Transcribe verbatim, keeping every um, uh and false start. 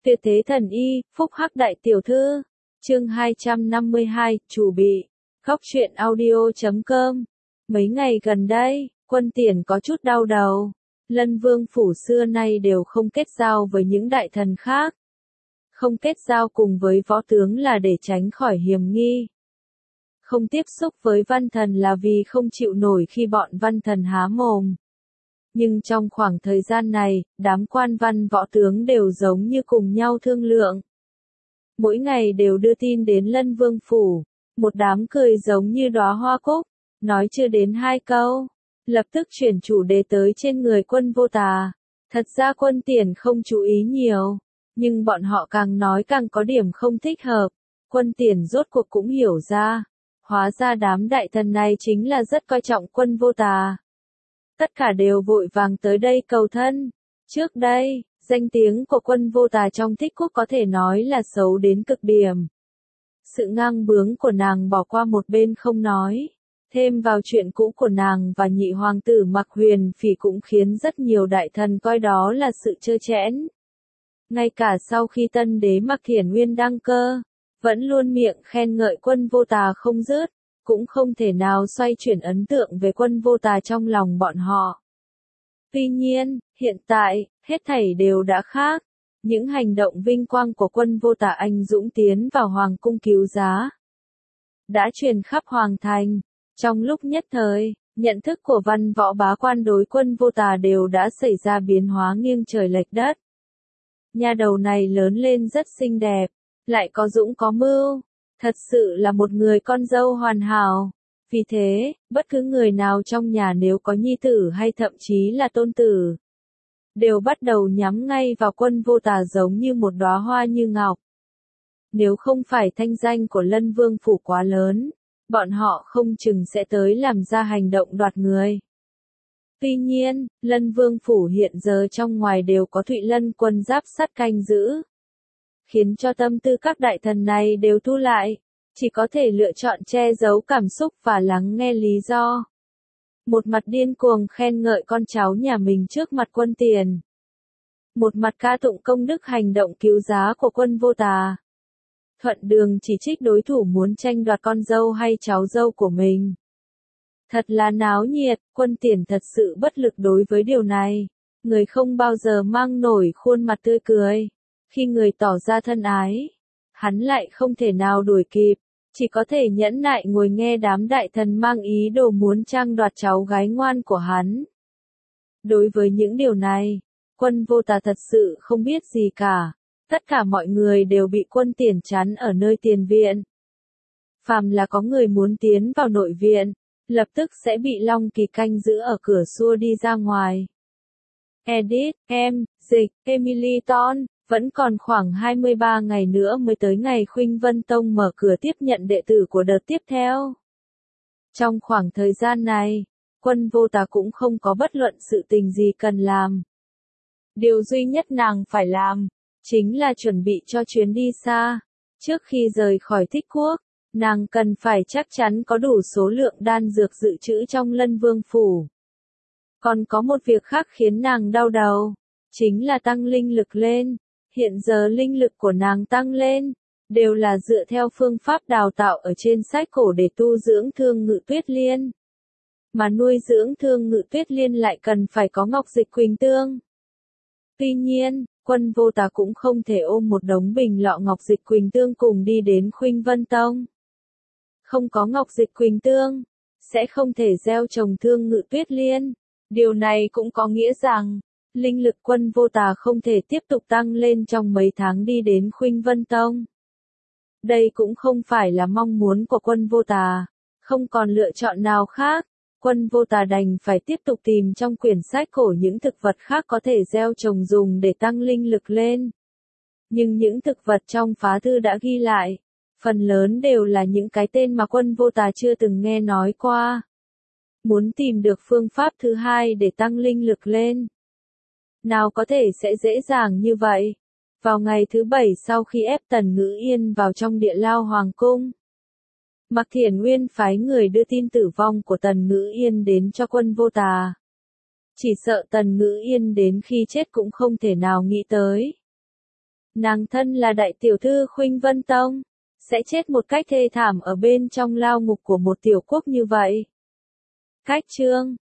Tuyệt thế thần y, phúc hắc đại tiểu thư. Chương hai trăm năm mươi hai, chủ bị. Góc truyện audio chấm com. Mấy ngày gần đây, Quân Tiền có chút đau đầu. Lân Vương phủ xưa nay đều không kết giao với những đại thần khác. Không kết giao cùng với võ tướng là để tránh khỏi hiểm nghi. Không tiếp xúc với văn thần là vì không chịu nổi khi bọn văn thần há mồm. Nhưng trong khoảng thời gian này, đám quan văn võ tướng đều giống như cùng nhau thương lượng. Mỗi ngày đều đưa tin đến Lân Vương phủ, một đám cười giống như đóa hoa cúc, nói chưa đến hai câu, lập tức chuyển chủ đề tới trên người Quân Vô Tà. Thật ra Quân Tiền không chú ý nhiều, nhưng bọn họ càng nói càng có điểm không thích hợp. Quân Tiền rốt cuộc cũng hiểu ra, hóa ra đám đại thần này chính là rất coi trọng Quân Vô Tà. Tất cả đều vội vàng tới đây cầu thân. Trước đây, danh tiếng của Quân Vô Tà trong Thích Quốc có thể nói là xấu đến cực điểm. Sự ngang bướng của nàng bỏ qua một bên không nói. Thêm vào chuyện cũ của nàng và nhị hoàng tử Mạc Huyền Phỉ cũng khiến rất nhiều đại thần coi đó là sự trơ trẽn. Ngay cả sau khi tân đế Mạc Thiển Nguyên đăng cơ, vẫn luôn miệng khen ngợi Quân Vô Tà không dứt. Cũng không thể nào xoay chuyển ấn tượng về Quân Vô Tà trong lòng bọn họ. Tuy nhiên, hiện tại, hết thảy đều đã khác. Những hành động vinh quang của Quân Vô Tà anh dũng tiến vào hoàng cung cứu giá đã truyền khắp hoàng thành. Trong lúc nhất thời, nhận thức của văn võ bá quan đối Quân Vô Tà đều đã xảy ra biến hóa nghiêng trời lệch đất. Nha đầu này lớn lên rất xinh đẹp, lại có dũng có mưu. Thật sự là một người con dâu hoàn hảo. Vì thế, bất cứ người nào trong nhà nếu có nhi tử hay thậm chí là tôn tử, đều bắt đầu nhắm ngay vào Quân Vô Tà giống như một đóa hoa như ngọc. Nếu không phải thanh danh của Lân Vương phủ quá lớn, bọn họ không chừng sẽ tới làm ra hành động đoạt người. Tuy nhiên, Lân Vương phủ hiện giờ trong ngoài đều có Thụy Lân quân giáp sắt canh giữ, khiến cho tâm tư các đại thần này đều thu lại, chỉ có thể lựa chọn che giấu cảm xúc và lắng nghe lý do. Một mặt điên cuồng khen ngợi con cháu nhà mình trước mặt Quân Tiền. Một mặt ca tụng công đức hành động cứu giá của Quân Vô Tà. Thuận đường chỉ trích đối thủ muốn tranh đoạt con dâu hay cháu dâu của mình. Thật là náo nhiệt, Quân Tiền thật sự bất lực đối với điều này. Người không bao giờ mang nổi khuôn mặt tươi cười. Khi người tỏ ra thân ái, hắn lại không thể nào đuổi kịp, chỉ có thể nhẫn nại ngồi nghe đám đại thần mang ý đồ muốn tranh đoạt cháu gái ngoan của hắn. Đối với những điều này, Quân Vô Tà thật sự không biết gì cả, tất cả mọi người đều bị Quân Tiền chắn ở nơi tiền viện. Phàm là có người muốn tiến vào nội viện, lập tức sẽ bị Long Kỳ canh giữ ở cửa xua đi ra ngoài. Edit, em, dịch, Emily Ton. Vẫn còn khoảng hai mươi ba ngày nữa mới tới ngày Khuynh Vân Tông mở cửa tiếp nhận đệ tử của đợt tiếp theo. Trong khoảng thời gian này, Quân Vô Tà cũng không có bất luận sự tình gì cần làm. Điều duy nhất nàng phải làm, chính là chuẩn bị cho chuyến đi xa. Trước khi rời khỏi Thích Quốc, nàng cần phải chắc chắn có đủ số lượng đan dược dự trữ trong Lân Vương phủ. Còn có một việc khác khiến nàng đau đầu, chính là tăng linh lực lên. Hiện giờ linh lực của nàng tăng lên, đều là dựa theo phương pháp đào tạo ở trên sách cổ để tu dưỡng Thương Ngự Tuyết Liên. Mà nuôi dưỡng Thương Ngự Tuyết Liên lại cần phải có Ngọc Dịch Quỳnh Tương. Tuy nhiên, Quân Vô Tà cũng không thể ôm một đống bình lọ Ngọc Dịch Quỳnh Tương cùng đi đến Khuynh Vân Tông. Không có Ngọc Dịch Quỳnh Tương, sẽ không thể gieo trồng Thương Ngự Tuyết Liên. Điều này cũng có nghĩa rằng, linh lực Quân Vô Tà không thể tiếp tục tăng lên trong mấy tháng đi đến Khuynh Vân Tông. Đây cũng không phải là mong muốn của Quân Vô Tà, không còn lựa chọn nào khác, Quân Vô Tà đành phải tiếp tục tìm trong quyển sách cổ những thực vật khác có thể gieo trồng dùng để tăng linh lực lên. Nhưng những thực vật trong phá thư đã ghi lại, phần lớn đều là những cái tên mà Quân Vô Tà chưa từng nghe nói qua. Muốn tìm được phương pháp thứ hai để tăng linh lực lên, nào có thể sẽ dễ dàng như vậy. Vào ngày thứ bảy sau khi ép Tần Ngữ Yên vào trong địa lao hoàng cung, Mạc Thiển Nguyên phái người đưa tin tử vong của Tần Ngữ Yên đến cho Quân Vô Tà. Chỉ sợ Tần Ngữ Yên đến khi chết cũng không thể nào nghĩ tới. Nàng thân là đại tiểu thư Khuynh Vân Tông, sẽ chết một cách thê thảm ở bên trong lao ngục của một tiểu quốc như vậy. Cách chương